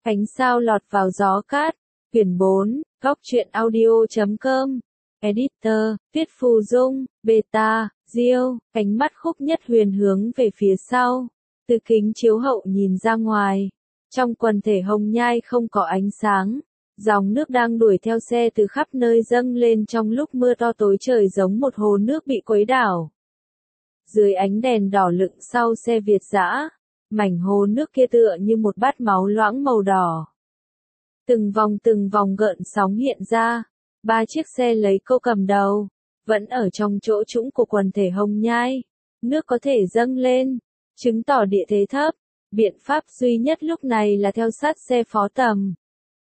Ánh sao lọt vào gió cát. Quyển 4, Góc truyện audio.com. Editor, Viết Phù Dung, Beta, Diêu. Ánh mắt Khúc Nhất Huyền hướng về phía sau. Từ kính chiếu hậu nhìn ra ngoài. Trong quần thể hồng nhai không có ánh sáng. Dòng nước đang đuổi theo xe từ khắp nơi dâng lên trong lúc mưa to tối trời giống một hồ nước bị quấy đảo. Dưới ánh đèn đỏ lựng sau xe Việt dã, mảnh hồ nước kia tựa như một bát máu loãng màu đỏ. Từng vòng gợn sóng hiện ra, 3 chiếc xe lấy cô cầm đầu, vẫn ở trong chỗ trũng của quần thể hồng nhai. Nước có thể dâng lên, chứng tỏ địa thế thấp. Biện pháp duy nhất lúc này là theo sát xe Phó Tầm.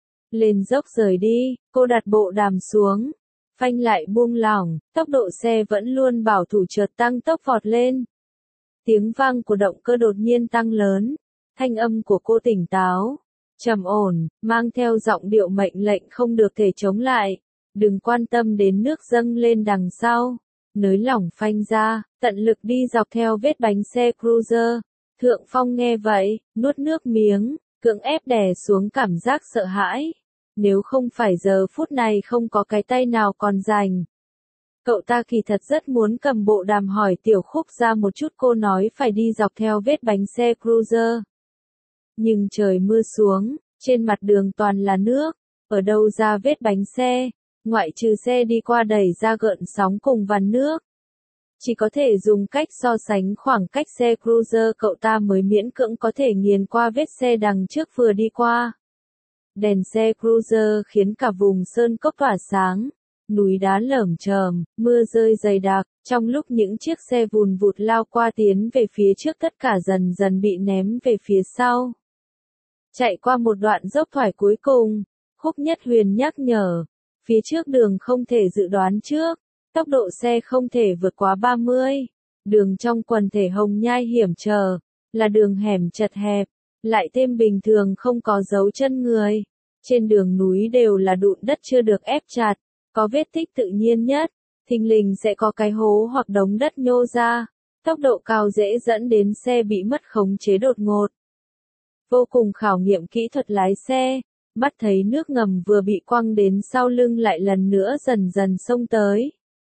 Lên dốc rời đi, cô đặt bộ đàm xuống, phanh lại buông lỏng, tốc độ xe vẫn luôn bảo thủ chợt tăng tốc vọt lên. Tiếng vang của động cơ đột nhiên tăng lớn, thanh âm của cô tỉnh táo, trầm ổn, mang theo giọng điệu mệnh lệnh không được thể chống lại. Đừng quan tâm đến nước dâng lên đằng sau, nới lỏng phanh ra, tận lực đi dọc theo vết bánh xe cruiser. Thượng Phong nghe vậy, nuốt nước miếng, cưỡng ép đè xuống cảm giác sợ hãi. Nếu không phải giờ phút này không có cái tay nào còn rảnh. Cậu ta kỳ thật rất muốn cầm bộ đàm hỏi Tiểu Khúc ra một chút, cô nói phải đi dọc theo vết bánh xe cruiser. Nhưng trời mưa xuống, trên mặt đường toàn là nước, ở đâu ra vết bánh xe, ngoại trừ xe đi qua đẩy ra gợn sóng cùng vằn nước. Chỉ có thể dùng cách so sánh khoảng cách xe cruiser, cậu ta mới miễn cưỡng có thể nghiền qua vết xe đằng trước vừa đi qua. Đèn xe cruiser khiến cả vùng sơn cốc tỏa sáng, núi đá lởm chởm, mưa rơi dày đặc, trong lúc những chiếc xe vùn vụt lao qua tiến về phía trước tất cả dần dần bị ném về phía sau. Chạy qua một đoạn dốc thoải cuối cùng, Khúc Nhất Huyền nhắc nhở, phía trước đường không thể dự đoán trước. Tốc độ xe không thể vượt quá 30. Đường trong quần thể hồng nhai hiểm trở, là đường hẻm chật hẹp, lại thêm bình thường không có dấu chân người. Trên đường núi đều là đụn đất chưa được ép chặt, có vết tích tự nhiên nhất, thình lình sẽ có cái hố hoặc đống đất nhô ra. Tốc độ cao dễ dẫn đến xe bị mất khống chế đột ngột. Vô cùng khảo nghiệm kỹ thuật lái xe, mắt thấy nước ngầm vừa bị quăng đến sau lưng lại lần nữa dần dần xông tới.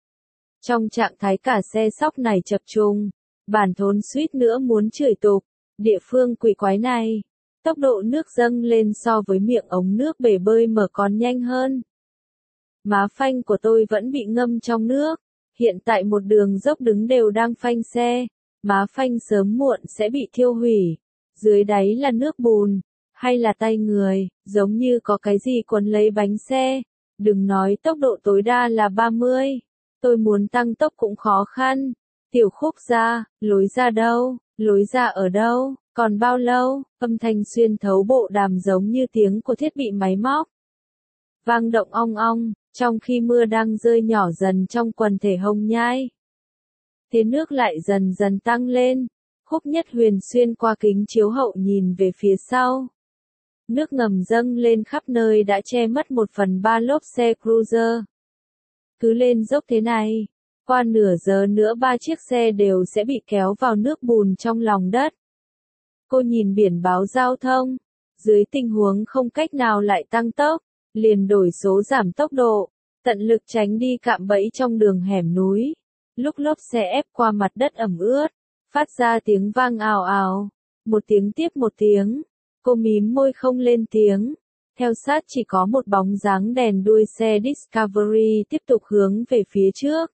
Trong trạng thái cả xe sóc này chập trùng, Bản Thốn suýt nữa muốn chửi tục, địa phương quỷ quái này, tốc độ nước dâng lên so với miệng ống nước bể bơi mở còn nhanh hơn. Má phanh của tôi vẫn bị ngâm trong nước, hiện tại một đường dốc đứng đều đang phanh xe, má phanh sớm muộn sẽ bị thiêu hủy, dưới đáy là nước bùn, hay là tay người, giống như có cái gì quấn lấy bánh xe, đừng nói tốc độ tối đa là 30. Tôi muốn tăng tốc cũng khó khăn. Tiểu Khúc ra, lối ra đâu, lối ra ở đâu, còn bao lâu? Âm thanh xuyên thấu bộ đàm giống như tiếng của thiết bị máy móc. Vang động ong ong, trong khi mưa đang rơi nhỏ dần trong quần thể hồng nhai. Thế nước lại dần dần tăng lên. Khúc Nhất Huyền xuyên qua kính chiếu hậu nhìn về phía sau. Nước ngầm dâng lên khắp nơi đã che mất 1/3 lốp xe cruiser. Cứ lên dốc thế này, qua nửa giờ nữa 3 chiếc xe đều sẽ bị kéo vào nước bùn trong lòng đất. Cô nhìn biển báo giao thông, dưới tình huống không cách nào lại tăng tốc, liền đổi số giảm tốc độ, tận lực tránh đi cạm bẫy trong đường hẻm núi. Lúc lốp xe ép qua mặt đất ẩm ướt, phát ra tiếng vang ào ào, một tiếng tiếp một tiếng, cô mím môi không lên tiếng. Theo sát chỉ có một bóng dáng đèn đuôi xe Discovery tiếp tục hướng về phía trước.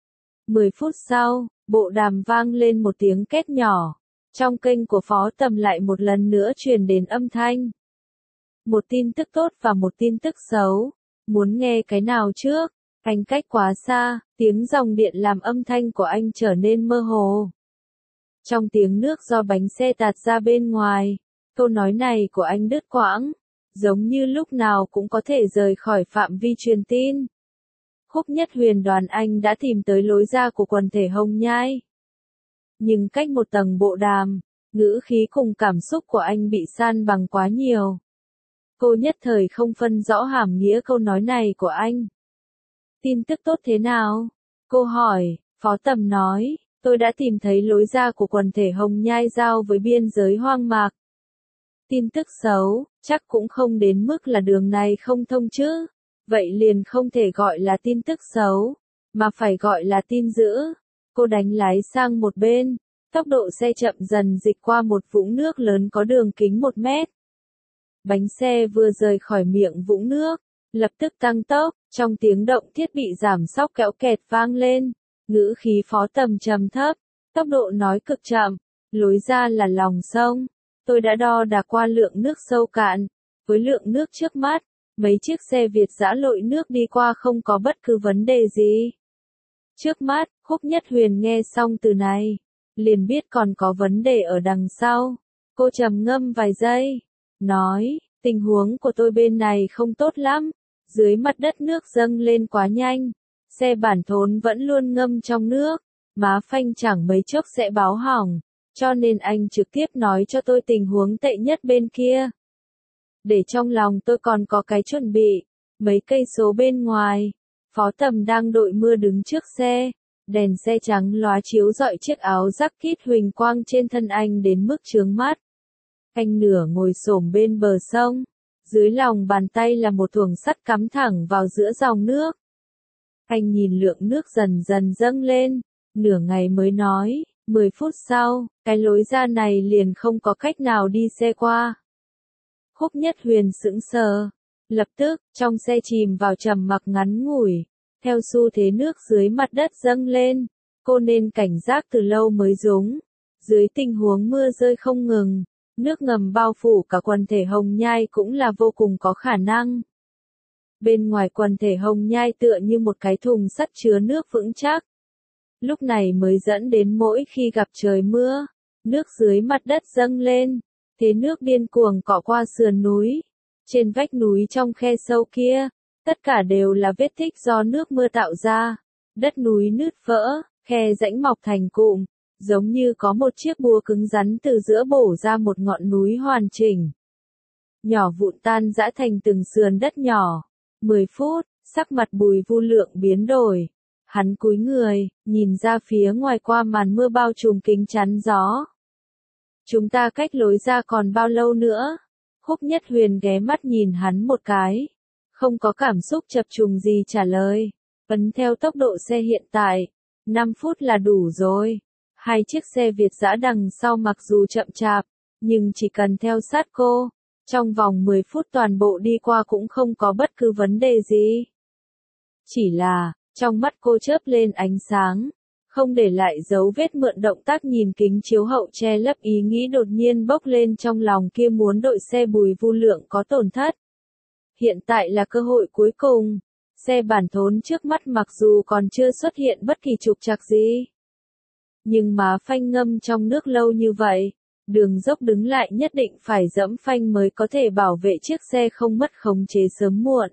10 phút sau, bộ đàm vang lên một tiếng két nhỏ. Trong kênh của Phó Tầm lại một lần nữa truyền đến âm thanh. Một tin tức tốt và một tin tức xấu. Muốn nghe cái nào trước? Anh cách quá xa, tiếng dòng điện làm âm thanh của anh trở nên mơ hồ. Trong tiếng nước do bánh xe tạt ra bên ngoài, câu nói này của anh đứt quãng. Giống như lúc nào cũng có thể rời khỏi phạm vi truyền tin. Khúc Nhất Huyền đoán anh đã tìm tới lối ra của quần thể hồng nhai. Nhưng cách một tầng bộ đàm, ngữ khí cùng cảm xúc của anh bị san bằng quá nhiều. Cô nhất thời không phân rõ hàm nghĩa câu nói này của anh. Tin tức tốt thế nào? Cô hỏi. Phó Tầm nói, tôi đã tìm thấy lối ra của quần thể hồng nhai giao với biên giới hoang mạc. Tin tức xấu, chắc cũng không đến mức là đường này không thông chứ. Vậy liền không thể gọi là tin tức xấu, mà phải gọi là tin dữ. Cô đánh lái sang một bên, tốc độ xe chậm dần dịch qua một vũng nước lớn có đường kính 1 mét. Bánh xe vừa rời khỏi miệng vũng nước, lập tức tăng tốc, trong tiếng động thiết bị giảm xóc kéo kẹt vang lên, ngữ khí Phó Tầm trầm thấp, tốc độ nói cực chậm, lối ra là lòng sông. Tôi đã đo đạc qua lượng nước sâu cạn, với lượng nước trước mắt, mấy chiếc xe Việt dã lội nước đi qua không có bất cứ vấn đề gì. Trước mắt, Khúc Nhất Huyền nghe xong từ này, liền biết còn có vấn đề ở đằng sau. Cô trầm ngâm vài giây, nói, tình huống của tôi bên này không tốt lắm, dưới mặt đất nước dâng lên quá nhanh, xe bản thốn vẫn luôn ngâm trong nước, má phanh chẳng mấy chốc sẽ báo hỏng, cho nên anh trực tiếp nói cho tôi tình huống tệ nhất bên kia. Để trong lòng tôi còn có cái chuẩn bị, mấy cây số bên ngoài, Phó Tầm đang đội mưa đứng trước xe, đèn xe trắng lóa chiếu rọi chiếc áo jacket huỳnh quang trên thân anh đến mức chướng mắt. Anh nửa ngồi xổm bên bờ sông, dưới lòng bàn tay là một thuồng sắt cắm thẳng vào giữa dòng nước. Anh nhìn lượng nước dần dần dâng lên, nửa ngày mới nói, 10 phút sau, cái lối ra này liền không có cách nào đi xe qua. Khúc Nhất Huyền sững sờ, lập tức, trong xe chìm vào trầm mặc ngắn ngủi, theo xu thế nước dưới mặt đất dâng lên, cô nên cảnh giác từ lâu mới đúng. Dưới tình huống mưa rơi không ngừng, nước ngầm bao phủ cả quần thể Hồng Nhai cũng là vô cùng có khả năng. Bên ngoài quần thể Hồng Nhai tựa như một cái thùng sắt chứa nước vững chắc. Lúc này mới dẫn đến mỗi khi gặp trời mưa, nước dưới mặt đất dâng lên, thế nước điên cuồng cọ qua sườn núi. Trên vách núi trong khe sâu kia, tất cả đều là vết tích do nước mưa tạo ra. Đất núi nứt vỡ, khe rãnh mọc thành cụm, giống như có một chiếc búa cứng rắn từ giữa bổ ra một ngọn núi hoàn chỉnh. Nhỏ vụn tan rã thành từng sườn đất nhỏ. 10 phút, sắc mặt Bùi Vu Lượng biến đổi. Hắn cúi người, nhìn ra phía ngoài qua màn mưa bao trùm kính chắn gió. Chúng ta cách lối ra còn bao lâu nữa? Khúc Nhất Huyền ghé mắt nhìn hắn một cái. Không có cảm xúc chập trùng gì trả lời. Ấn theo tốc độ xe hiện tại, 5 phút là đủ rồi. Hai chiếc xe Việt dã đằng sau mặc dù chậm chạp, nhưng chỉ cần theo sát cô, trong vòng 10 phút toàn bộ đi qua cũng không có bất cứ vấn đề gì. Chỉ là, trong mắt cô chớp lên ánh sáng, không để lại dấu vết mượn động tác nhìn kính chiếu hậu che lấp ý nghĩ đột nhiên bốc lên trong lòng kia muốn đội xe Bùi Vu Lượng có tổn thất. Hiện tại là cơ hội cuối cùng, xe bản thốn trước mắt mặc dù còn chưa xuất hiện bất kỳ trục trặc gì. Nhưng má phanh ngâm trong nước lâu như vậy, đường dốc đứng lại nhất định phải dẫm phanh mới có thể bảo vệ chiếc xe không mất khống chế sớm muộn.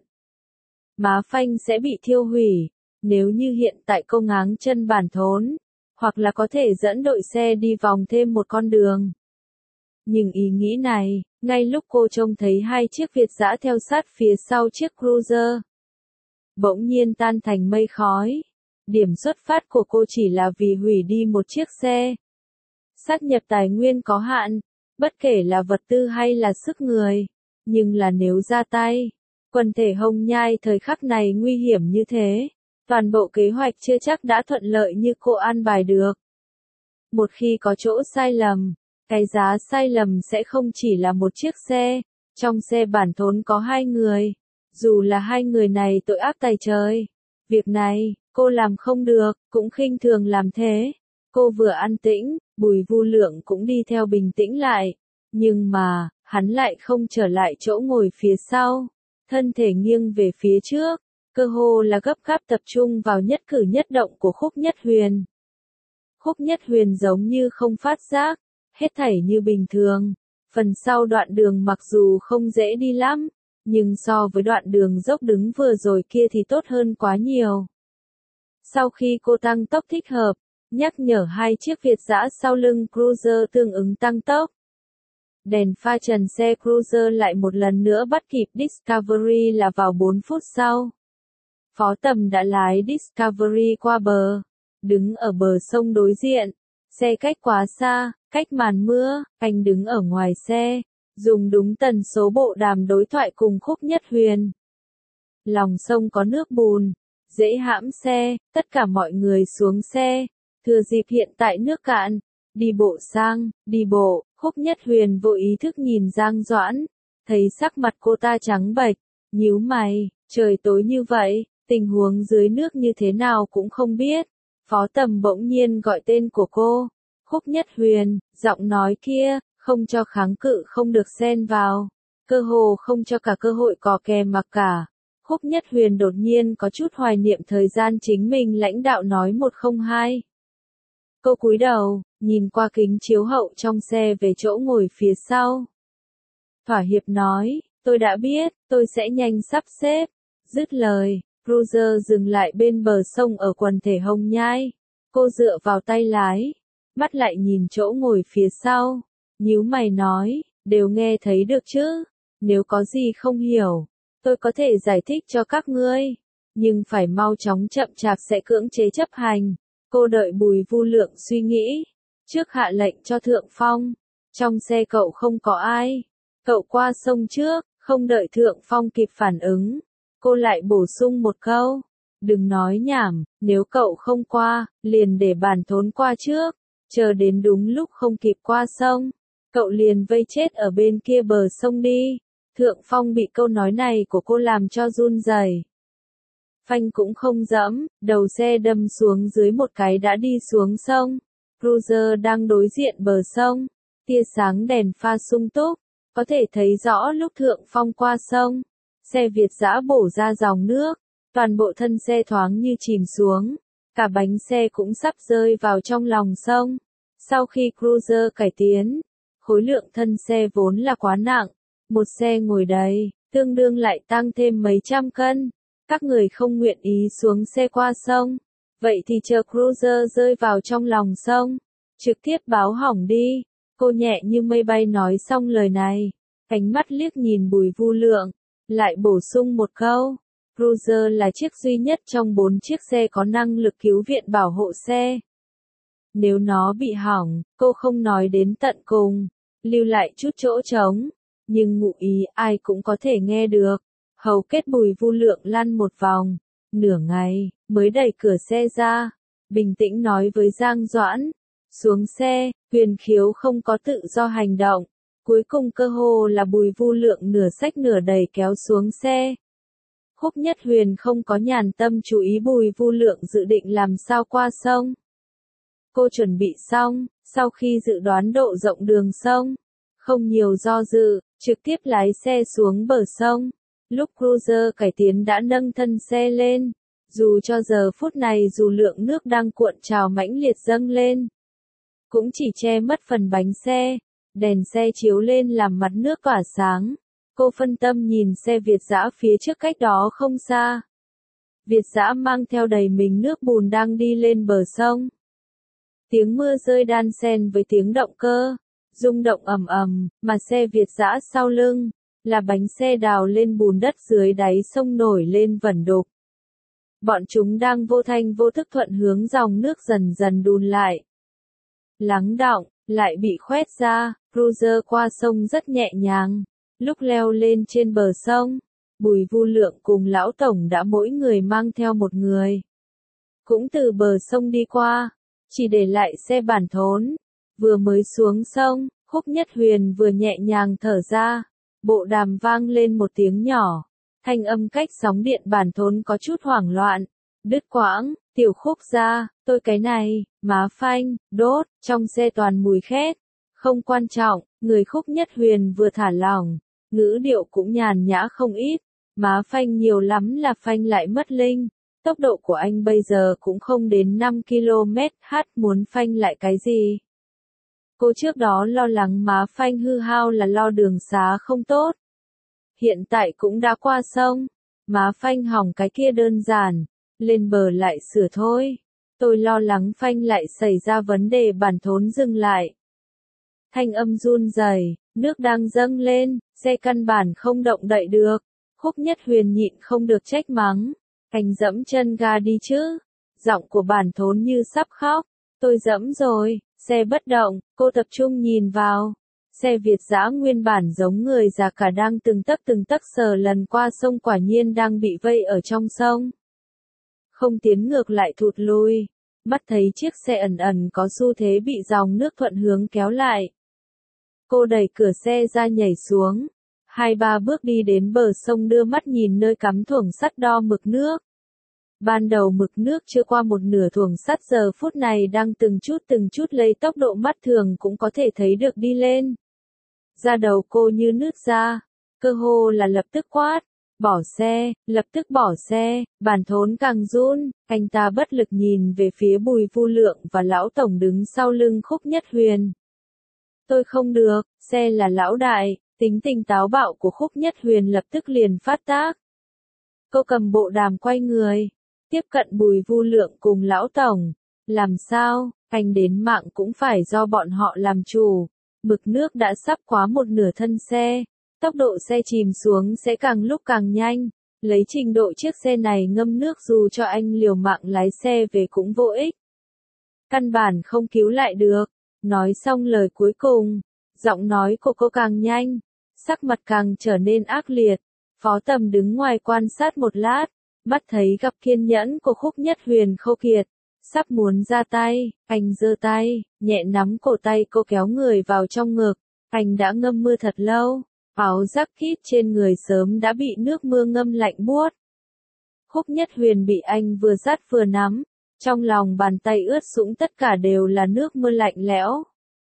Má phanh sẽ bị thiêu hủy, nếu như hiện tại cô ngáng chân bản thốn, hoặc là có thể dẫn đội xe đi vòng thêm một con đường. Nhưng ý nghĩ này, ngay lúc cô trông thấy hai chiếc Việt dã theo sát phía sau chiếc Cruiser, bỗng nhiên tan thành mây khói. Điểm xuất phát của cô chỉ là vì hủy đi một chiếc xe. Sát nhập tài nguyên có hạn, bất kể là vật tư hay là sức người, nhưng là nếu ra tay, quần thể Hồng Nhai thời khắc này nguy hiểm như thế, toàn bộ kế hoạch chưa chắc đã thuận lợi như cô an bài được. Một khi có chỗ sai lầm, cái giá sai lầm sẽ không chỉ là một chiếc xe, trong xe bản thốn có 2 người, dù là 2 người này tội ác tày trời. Việc này, cô làm không được, cũng khinh thường làm thế. Cô vừa an tĩnh, Bùi Vu Lượng cũng đi theo bình tĩnh lại. Nhưng mà, hắn lại không trở lại chỗ ngồi phía sau. Thân thể nghiêng về phía trước, cơ hồ là gấp gáp tập trung vào nhất cử nhất động của Khúc Nhất Huyền. Khúc Nhất Huyền giống như không phát giác, hết thảy như bình thường. Phần sau đoạn đường mặc dù không dễ đi lắm, nhưng so với đoạn đường dốc đứng vừa rồi kia thì tốt hơn quá nhiều. Sau khi cô tăng tốc thích hợp, nhắc nhở hai chiếc Việt dã sau lưng Cruiser tương ứng tăng tốc. Đèn pha trần xe Cruiser lại một lần nữa bắt kịp Discovery là vào 4 phút sau. Phó Tầm đã lái Discovery qua bờ, đứng ở bờ sông đối diện, xe cách quá xa, cách màn mưa, anh đứng ở ngoài xe, dùng đúng tần số bộ đàm đối thoại cùng Khúc Nhất Huyền. Lòng sông có nước bùn, dễ hãm xe, tất cả mọi người xuống xe, thừa dịp hiện tại nước cạn, đi bộ sang, đi bộ, Khúc Nhất Huyền vô ý thức nhìn Giang Doãn, thấy sắc mặt cô ta trắng bệch, nhíu mày, trời tối như vậy, tình huống dưới nước như thế nào cũng không biết. Phó Tầm bỗng nhiên gọi tên của cô, Khúc Nhất Huyền, giọng nói kia, không cho kháng cự không được xen vào, cơ hồ không cho cả cơ hội cò kè mà cả. Khúc Nhất Huyền đột nhiên có chút hoài niệm thời gian chính mình lãnh đạo nói 102. Cô cúi đầu, nhìn qua kính chiếu hậu trong xe về chỗ ngồi phía sau. Thỏa hiệp nói, tôi đã biết, tôi sẽ nhanh sắp xếp. Dứt lời, Cruiser dừng lại bên bờ sông ở quần thể Hồng Nhai. Cô dựa vào tay lái, mắt lại nhìn chỗ ngồi phía sau. Nhíu mày nói, đều nghe thấy được chứ, nếu có gì không hiểu, tôi có thể giải thích cho các ngươi, nhưng phải mau chóng chậm chạp sẽ cưỡng chế chấp hành. Cô đợi Bùi Vu Lượng suy nghĩ, trước hạ lệnh cho Thượng Phong. Trong xe cậu không có ai, cậu qua sông trước, không đợi Thượng Phong kịp phản ứng. Cô lại bổ sung một câu, đừng nói nhảm, nếu cậu không qua, liền để bản thốn qua trước, chờ đến đúng lúc không kịp qua sông, cậu liền vây chết ở bên kia bờ sông đi. Thượng Phong bị câu nói này của cô làm cho run rẩy. Phanh cũng không dẫm, đầu xe đâm xuống dưới một cái đã đi xuống sông. Cruiser đang đối diện bờ sông, tia sáng đèn pha sung túc, có thể thấy rõ lúc Thượng Phong qua sông. Xe Việt dã bổ ra dòng nước, toàn bộ thân xe thoáng như chìm xuống, cả bánh xe cũng sắp rơi vào trong lòng sông. Sau khi Cruiser cải tiến, khối lượng thân xe vốn là quá nặng, một xe ngồi đầy, tương đương lại tăng thêm mấy trăm cân. Các người không nguyện ý xuống xe qua sông, vậy thì chờ Cruiser rơi vào trong lòng sông, trực tiếp báo hỏng đi. Cô nhẹ như mây bay nói xong lời này, ánh mắt liếc nhìn Bùi Vu Lượng, lại bổ sung một câu, Cruiser là chiếc duy nhất trong 4 chiếc xe có năng lực cứu viện bảo hộ xe. Nếu nó bị hỏng, cô không nói đến tận cùng, lưu lại chút chỗ trống, nhưng ngụ ý ai cũng có thể nghe được. Hầu kết Bùi Vu Lượng lăn một vòng, nửa ngày, mới đẩy cửa xe ra, bình tĩnh nói với Giang Doãn, xuống xe. Huyền Khiếu không có tự do hành động, cuối cùng cơ hồ là Bùi Vu Lượng nửa xách nửa đẩy kéo xuống xe. Khúc Nhất Huyền không có nhàn tâm chú ý Bùi Vu Lượng dự định làm sao qua sông. Cô chuẩn bị xong, sau khi dự đoán độ rộng đường sông, không nhiều do dự, trực tiếp lái xe xuống bờ sông. Lúc Cruiser cải tiến đã nâng thân xe lên, dù cho giờ phút này dù lượng nước đang cuộn trào mãnh liệt dâng lên, cũng chỉ che mất phần bánh xe, đèn xe chiếu lên làm mặt nước tỏa sáng. Cô phân tâm nhìn xe Việt dã phía trước cách đó không xa. Việt dã mang theo đầy mình nước bùn đang đi lên bờ sông. Tiếng mưa rơi đan xen với tiếng động cơ, rung động ầm ầm, mà xe Việt dã sau lưng là bánh xe đào lên bùn đất dưới đáy sông nổi lên vẩn đục. Bọn chúng đang vô thanh vô thức thuận hướng dòng nước dần dần đùn lại. Lắng đọng, lại bị khoét ra, Cruiser qua sông rất nhẹ nhàng. Lúc leo lên trên bờ sông, Bùi Vu Lượng cùng Lão Tổng đã mỗi người mang theo một người. Cũng từ bờ sông đi qua, chỉ để lại xe bản thốn. Vừa mới xuống sông, Khúc Nhất Huyền vừa nhẹ nhàng thở ra. Bộ đàm vang lên một tiếng nhỏ, thanh âm cách sóng điện bản thốn có chút hoảng loạn, đứt quãng. Tiểu Khúc ra, tôi cái này, má phanh, đốt, trong xe toàn mùi khét. Không quan trọng, người Khúc Nhất Huyền vừa thả lỏng, ngữ điệu cũng nhàn nhã không ít, má phanh nhiều lắm là phanh lại mất linh. Tốc độ của anh bây giờ cũng không đến 5 km/h, muốn phanh lại cái gì. Cô trước đó lo lắng má phanh hư hao là lo đường xá không tốt. Hiện tại cũng đã qua sông, má phanh hỏng cái kia đơn giản, lên bờ lại sửa thôi. Tôi lo lắng phanh lại xảy ra vấn đề bản thốn dừng lại. Thanh âm run rẩy, nước đang dâng lên, xe căn bản không động đậy được. Khúc Nhất Huyền nhịn không được trách mắng, anh dẫm chân ga đi chứ. Giọng của bản thốn như sắp khóc, tôi dẫm rồi. Xe bất động, cô tập trung nhìn vào. Xe Việt dã nguyên bản giống người già cả đang từng tấc sờ lần qua sông, quả nhiên đang bị vây ở trong sông. Không tiến ngược lại thụt lui, mắt thấy chiếc xe ẩn ẩn có xu thế bị dòng nước thuận hướng kéo lại. Cô đẩy cửa xe ra nhảy xuống, 2-3 bước đi đến bờ sông, đưa mắt nhìn nơi cắm thuồng sắt đo mực nước. Ban đầu mực nước chưa qua một nửa thuồng sắt giờ phút này đang từng chút lấy tốc độ mắt thường cũng có thể thấy được đi lên. Da đầu cô như nứt ra, cơ hồ là lập tức quát, bỏ xe, lập tức bỏ xe, bàn thốn càng run, anh ta bất lực nhìn về phía Bùi Vu Lượng và lão tổng đứng sau lưng Khúc Nhất Huyền. Tôi không được, xe là lão đại, tính tình táo bạo của Khúc Nhất Huyền lập tức liền phát tác. Cô cầm bộ đàm quay người, tiếp cận Bùi Vu Lượng cùng lão tổng, làm sao, anh đến mạng cũng phải do bọn họ làm chủ. Mực nước đã sắp quá một nửa thân xe, tốc độ xe chìm xuống sẽ càng lúc càng nhanh, lấy trình độ chiếc xe này ngâm nước dù cho anh liều mạng lái xe về cũng vô ích. Căn bản không cứu lại được. Nói xong lời cuối cùng, giọng nói của cô càng nhanh, sắc mặt càng trở nên ác liệt. Phó Tầm đứng ngoài quan sát một lát, mắt thấy gặp kiên nhẫn của Khúc Nhất Huyền khô kiệt. Sắp muốn ra tay, anh giơ tay, nhẹ nắm cổ tay cô kéo người vào trong ngực. Anh đã ngâm mưa thật lâu, áo jacket trên người sớm đã bị nước mưa ngâm lạnh buốt. Khúc Nhất Huyền bị anh vừa dắt vừa nắm, trong lòng bàn tay ướt sũng tất cả đều là nước mưa lạnh lẽo.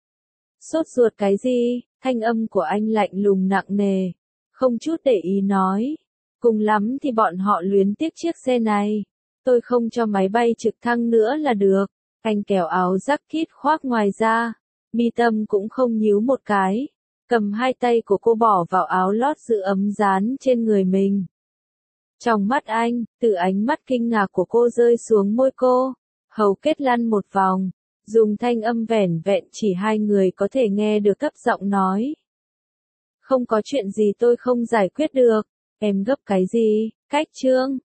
Sốt ruột cái gì? Thanh âm của anh lạnh lùng nặng nề, không chút để ý nói. Cùng lắm thì bọn họ luyến tiếc chiếc xe này. Tôi không cho máy bay trực thăng nữa là được. Anh kéo áo jacket khoác ngoài ra, mi tâm cũng không nhíu một cái, cầm hai tay của cô bỏ vào áo lót giữ ấm dán trên người mình. Trong mắt anh, từ ánh mắt kinh ngạc của cô rơi xuống môi cô, hầu kết lăn một vòng, dùng thanh âm vẻn vẹn chỉ hai người có thể nghe được cấp giọng nói. Không có chuyện gì tôi không giải quyết được, em gấp cái gì, cách chương.